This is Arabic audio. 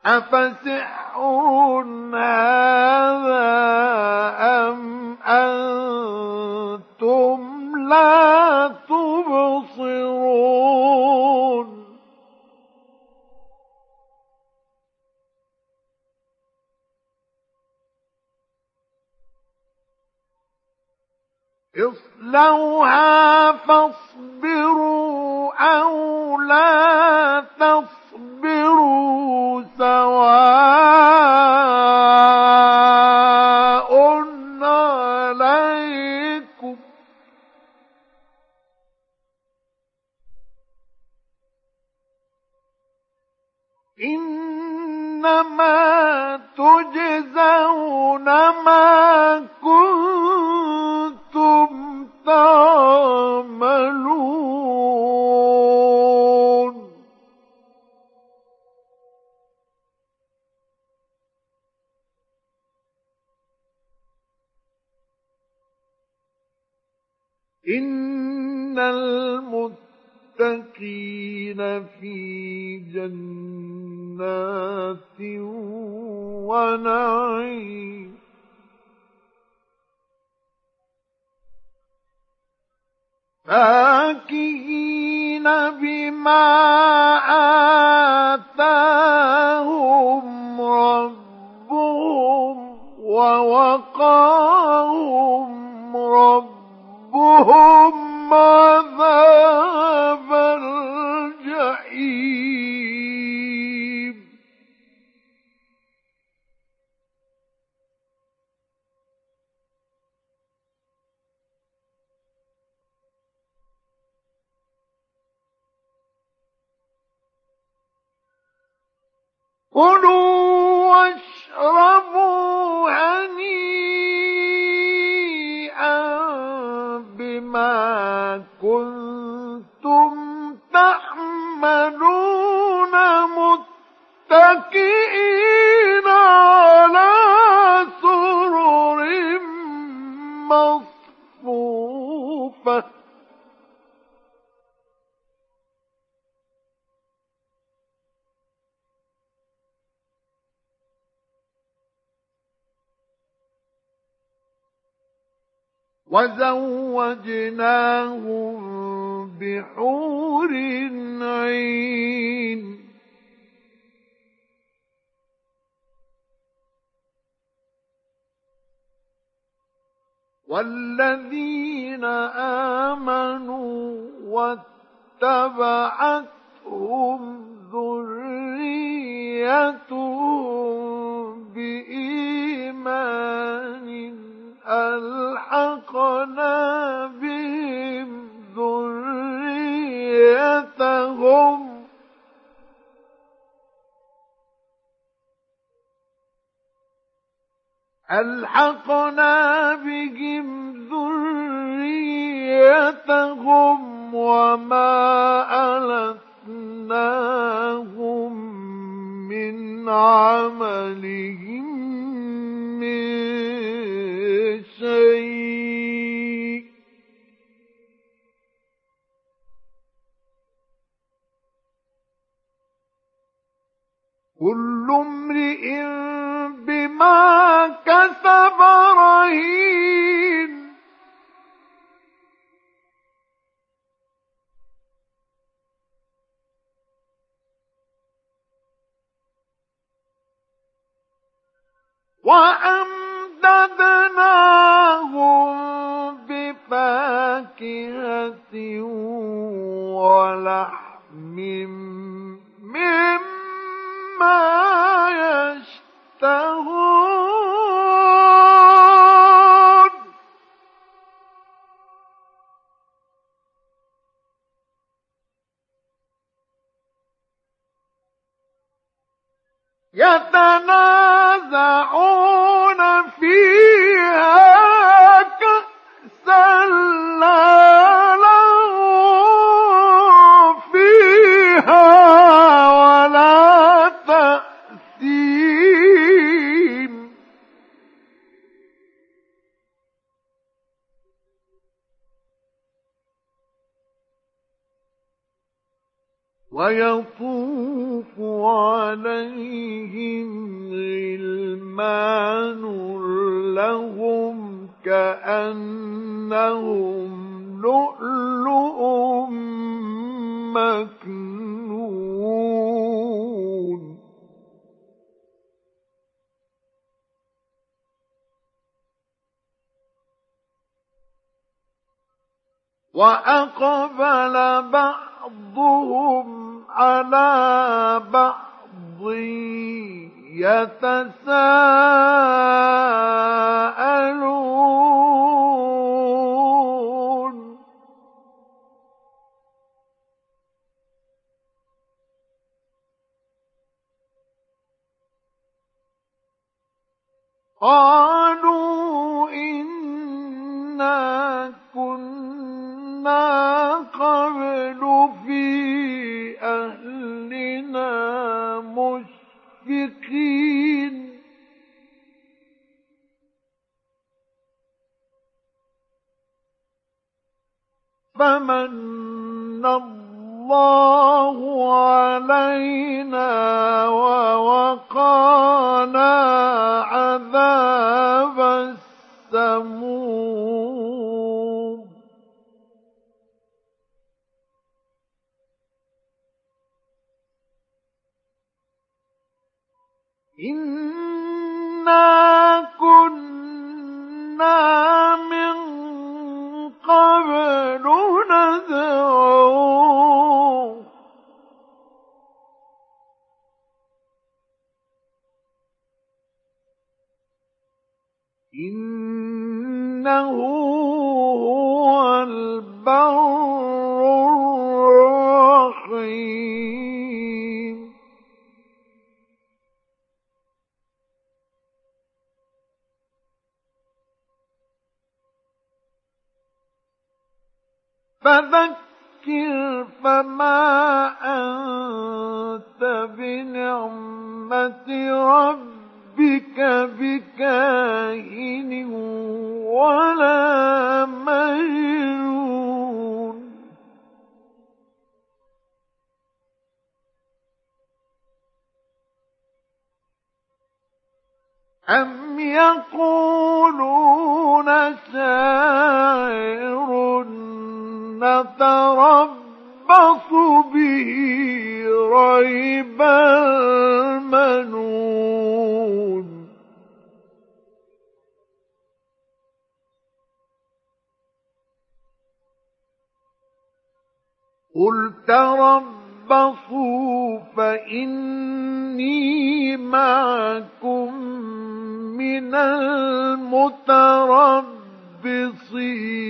أفسحر هذا أم أنتم لا تبصرون اصلوها فاصبروا أو لا تصبروا سواء عليكم إنما تجزون ما كنتم تعملون إن المتقين في جنات ونعيم فاكهين بما آتاهم ربهم ووقاهم ربهم عذاب الجحيم كلوا واشربوا هنيئا بما كنتم تعملون متكئين على سرر مصفوفة وزوجناهم بحور عين والذين آمنوا واتبعتهم ذريتهم بإيمان ألحقنا بهم ذريتهم وما ألتناهم من عملهم من شيء كل امرئ بما كسب رهين وأمددناهم بفاكهة ولحم مما يشتهون يتنازعون فيها كأسا لا لغو فيها ولا تأثيم ويطوف عليهم غلمان لهم كأنهم لؤلؤ مكنون وأقبل بعضهم على بعض يتساءلون قالوا إنا كنا قبل في أهلنا مشفقين فمن الله علينا ووقانا عذاب السموم إنا كنا من قبل ندعوه إنه هو البر الرحيم فذكر فما أنت بنعمة ربك بكاهن ولا مجنون أم يقولون شاعر نتربص به ريب المنون قل تربصوا فإني معكم من المتربصين